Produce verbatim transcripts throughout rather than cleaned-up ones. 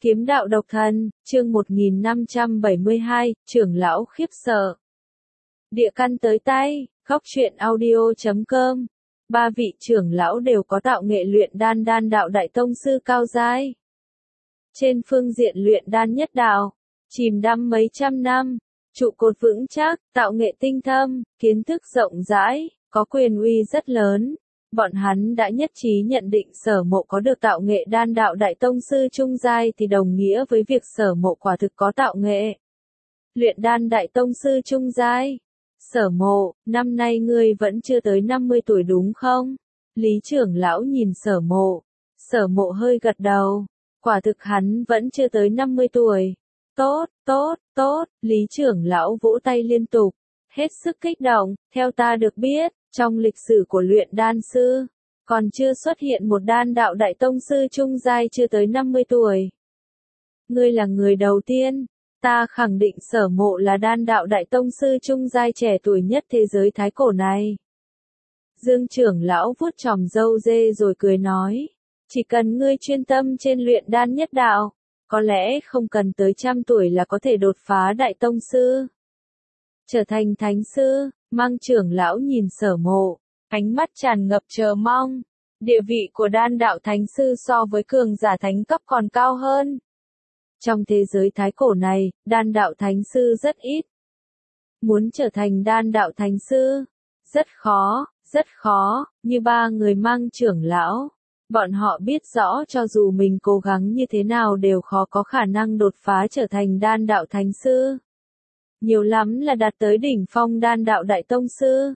Kiếm đạo độc thần, chương một nghìn năm trăm bảy mươi hai, trưởng lão khiếp sợ. Địa căn tới tay, khóc chuyện audio chấm com. Ba vị trưởng lão đều có tạo nghệ luyện đan đan đạo đại tông sư cao giai. Trên phương diện luyện đan nhất đạo, chìm đắm mấy trăm năm, trụ cột vững chắc, tạo nghệ tinh thâm, kiến thức rộng rãi, có quyền uy rất lớn. Bọn hắn đã nhất trí nhận định Sở Mộ có được tạo nghệ đan đạo đại tông sư trung giai thì đồng nghĩa với việc Sở Mộ quả thực có tạo nghệ luyện đan đại tông sư trung giai. Sở Mộ, năm nay ngươi vẫn chưa tới năm mươi tuổi đúng không? Lý trưởng lão nhìn Sở Mộ. Sở Mộ hơi gật đầu. Quả thực hắn vẫn chưa tới năm mươi tuổi. Tốt, tốt, tốt, Lý trưởng lão vỗ tay liên tục. Hết sức kích động, theo ta được biết, trong lịch sử của luyện đan sư, còn chưa xuất hiện một đan đạo đại tông sư trung giai chưa tới năm mươi tuổi. Ngươi là người đầu tiên, ta khẳng định Sở Mộ là đan đạo đại tông sư trung giai trẻ tuổi nhất thế giới thái cổ này. Dương trưởng lão vuốt chòm râu dê rồi cười nói, chỉ cần ngươi chuyên tâm trên luyện đan nhất đạo, có lẽ không cần tới trăm tuổi là có thể đột phá đại tông sư. Trở thành thánh sư, Mang trưởng lão nhìn Sở Mộ, ánh mắt tràn ngập chờ mong. Địa vị của đan đạo thánh sư so với cường giả thánh cấp còn cao hơn. Trong thế giới thái cổ này, đan đạo thánh sư rất ít. Muốn trở thành đan đạo thánh sư, rất khó, rất khó, như ba người Mang trưởng lão. Bọn họ biết rõ cho dù mình cố gắng như thế nào đều khó có khả năng đột phá trở thành đan đạo thánh sư. Nhiều lắm là đạt tới đỉnh phong đan đạo đại tông sư.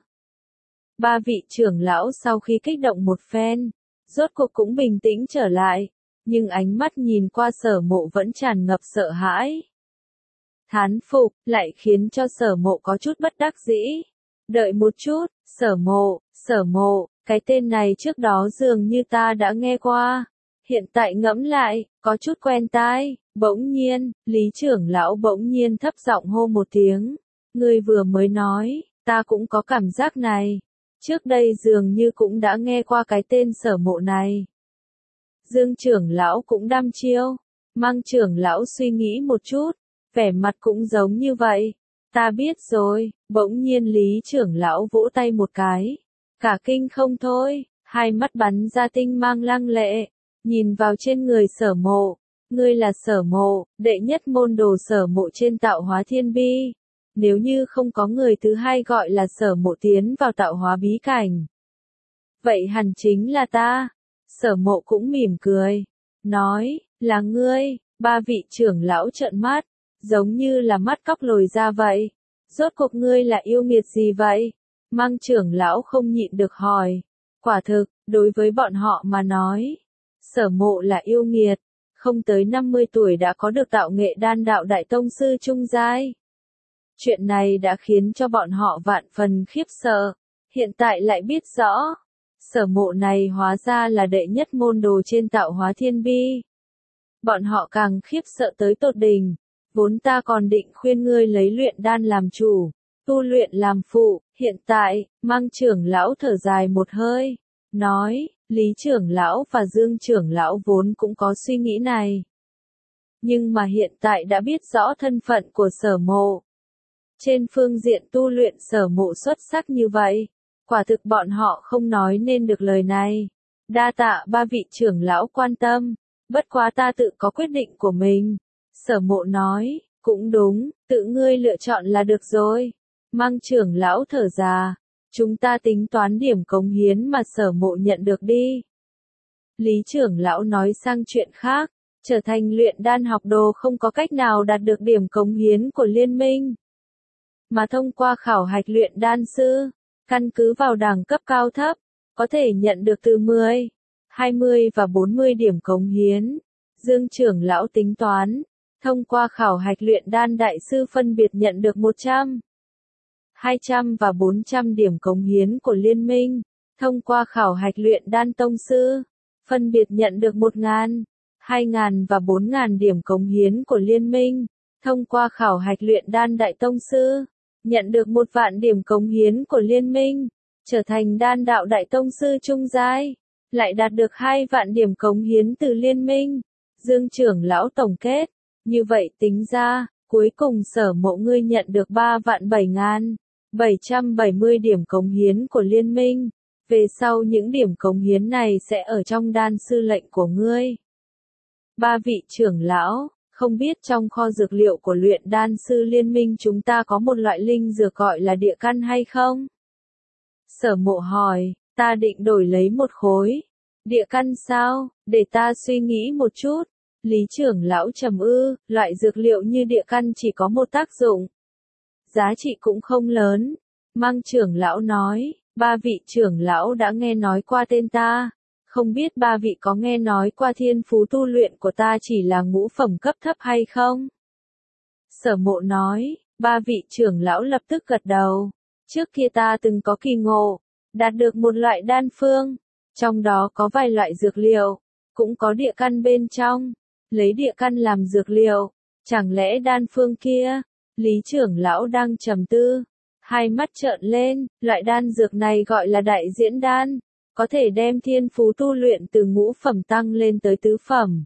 Ba vị trưởng lão sau khi kích động một phen, rốt cuộc cũng bình tĩnh trở lại, nhưng ánh mắt nhìn qua Sở Mộ vẫn tràn ngập sợ hãi. Thán phục, lại khiến cho Sở Mộ có chút bất đắc dĩ. Đợi một chút, Sở Mộ, Sở Mộ, cái tên này trước đó dường như ta đã nghe qua. Hiện tại ngẫm lại, có chút quen tai. Bỗng nhiên, Lý trưởng lão bỗng nhiên thấp giọng hô một tiếng. Ngươi vừa mới nói, ta cũng có cảm giác này. Trước đây dường như cũng đã nghe qua cái tên Sở Mộ này. Dương trưởng lão cũng đăm chiêu. Mang trưởng lão suy nghĩ một chút, vẻ mặt cũng giống như vậy. Ta biết rồi, bỗng nhiên Lý trưởng lão vỗ tay một cái. Cả kinh không thôi, hai mắt bắn ra tinh mang lăng lệ, nhìn vào trên người Sở Mộ. Ngươi là Sở Mộ, đệ nhất môn đồ Sở Mộ trên tạo hóa thiên bi. Nếu như không có người thứ hai gọi là Sở Mộ tiến vào tạo hóa bí cảnh, vậy hẳn chính là ta. Sở Mộ cũng mỉm cười, nói, là ngươi. Ba vị trưởng lão trợn mắt, giống như là mắt cóc lồi ra vậy. Rốt cuộc ngươi là yêu nghiệt gì vậy? Mang trưởng lão không nhịn được hỏi. Quả thực, đối với bọn họ mà nói, Sở Mộ là yêu nghiệt. Không tới năm mươi tuổi đã có được tạo nghệ đan đạo đại tông sư trung giai. Chuyện này đã khiến cho bọn họ vạn phần khiếp sợ. Hiện tại lại biết rõ, Sở Mộ này hóa ra là đệ nhất môn đồ trên tạo hóa thiên bi. Bọn họ càng khiếp sợ tới tột đỉnh. Vốn ta còn định khuyên ngươi lấy luyện đan làm chủ, tu luyện làm phụ. Hiện tại, Mang trưởng lão thở dài một hơi, nói, Lý trưởng lão và Dương trưởng lão vốn cũng có suy nghĩ này. Nhưng mà hiện tại đã biết rõ thân phận của Sở Mộ. Trên phương diện tu luyện Sở Mộ xuất sắc như vậy, quả thực bọn họ không nói nên được lời này. Đa tạ ba vị trưởng lão quan tâm, bất quá ta tự có quyết định của mình. Sở Mộ nói, cũng đúng, tự ngươi lựa chọn là được rồi. Mang trưởng lão thở ra. Chúng ta tính toán điểm cống hiến mà Sở Mộ nhận được đi. Lý trưởng lão nói sang chuyện khác, trở thành luyện đan học đồ không có cách nào đạt được điểm cống hiến của liên minh. Mà thông qua khảo hạch luyện đan sư, căn cứ vào đẳng cấp cao thấp, có thể nhận được từ mười, hai mươi và bốn mươi điểm cống hiến. Dương trưởng lão tính toán, thông qua khảo hạch luyện đan đại sư phân biệt nhận được một trăm, hai trăm và bốn trăm điểm cống hiến của liên minh. Thông qua khảo hạch luyện đan tông sư, phân biệt nhận được một nghìn, hai nghìn và bốn nghìn điểm cống hiến của liên minh. Thông qua khảo hạch luyện đan đại tông sư, nhận được một vạn điểm cống hiến của liên minh, trở thành đan đạo đại tông sư trung giai, lại đạt được hai vạn điểm cống hiến từ liên minh. Dương trưởng lão tổng kết, như vậy tính ra, cuối cùng Sở Mộ ngươi nhận được ba vạn bảy ngàn bảy trăm bảy mươi điểm cống hiến của liên minh, về sau những điểm cống hiến này sẽ ở trong đan sư lệnh của ngươi. Ba vị trưởng lão, không biết trong kho dược liệu của luyện đan sư liên minh chúng ta có một loại linh dược gọi là địa căn hay không? Sở Mộ hỏi, ta định đổi lấy một khối. Địa căn sao, để ta suy nghĩ một chút. Lý trưởng lão trầm ư, loại dược liệu như địa căn chỉ có một tác dụng. Giá trị cũng không lớn. Mang trưởng lão nói, ba vị trưởng lão đã nghe nói qua tên ta. Không biết ba vị có nghe nói qua thiên phú tu luyện của ta chỉ là ngũ phẩm cấp thấp hay không? Sở Mộ nói, ba vị trưởng lão lập tức gật đầu. Trước kia ta từng có kỳ ngộ, đạt được một loại đan phương. Trong đó có vài loại dược liệu, cũng có địa căn bên trong. Lấy địa căn làm dược liệu, chẳng lẽ đan phương kia? Lý trưởng lão đang trầm tư, hai mắt trợn lên, loại đan dược này gọi là đại diễn đan, có thể đem thiên phú tu luyện từ ngũ phẩm tăng lên tới tứ phẩm.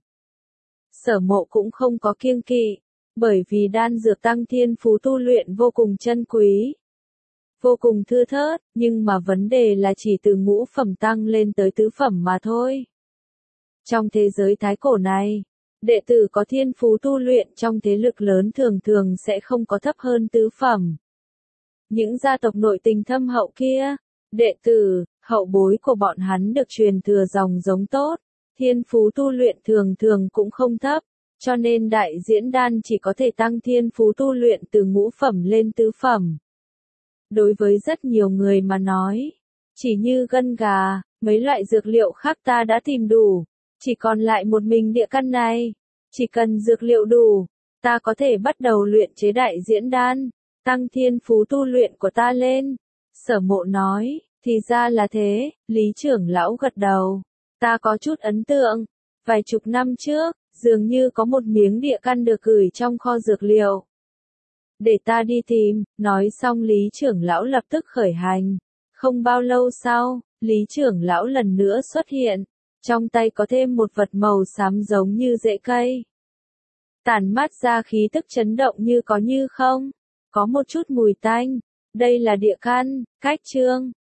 Sở Mộ cũng không có kiêng kỵ, bởi vì đan dược tăng thiên phú tu luyện vô cùng chân quý, vô cùng thưa thớt, nhưng mà vấn đề là chỉ từ ngũ phẩm tăng lên tới tứ phẩm mà thôi. Trong thế giới thái cổ này, đệ tử có thiên phú tu luyện trong thế lực lớn thường thường sẽ không có thấp hơn tứ phẩm. Những gia tộc nội tình thâm hậu kia, đệ tử, hậu bối của bọn hắn được truyền thừa dòng giống tốt, thiên phú tu luyện thường thường cũng không thấp, cho nên đại diễn đan chỉ có thể tăng thiên phú tu luyện từ ngũ phẩm lên tứ phẩm. Đối với rất nhiều người mà nói, chỉ như gân gà, mấy loại dược liệu khác ta đã tìm đủ, chỉ còn lại một mình địa căn này. Chỉ cần dược liệu đủ, ta có thể bắt đầu luyện chế đại diễn đan, tăng thiên phú tu luyện của ta lên. Sở Mộ nói, thì ra là thế, Lý trưởng lão gật đầu. Ta có chút ấn tượng, vài chục năm trước, dường như có một miếng địa căn được gửi trong kho dược liệu. Để ta đi tìm, nói xong Lý trưởng lão lập tức khởi hành. Không bao lâu sau, Lý trưởng lão lần nữa xuất hiện. Trong tay có thêm một vật màu xám giống như rễ cây. Tản mát ra khí tức chấn động như có như không. Có một chút mùi tanh. Đây là địa căn, cách chương.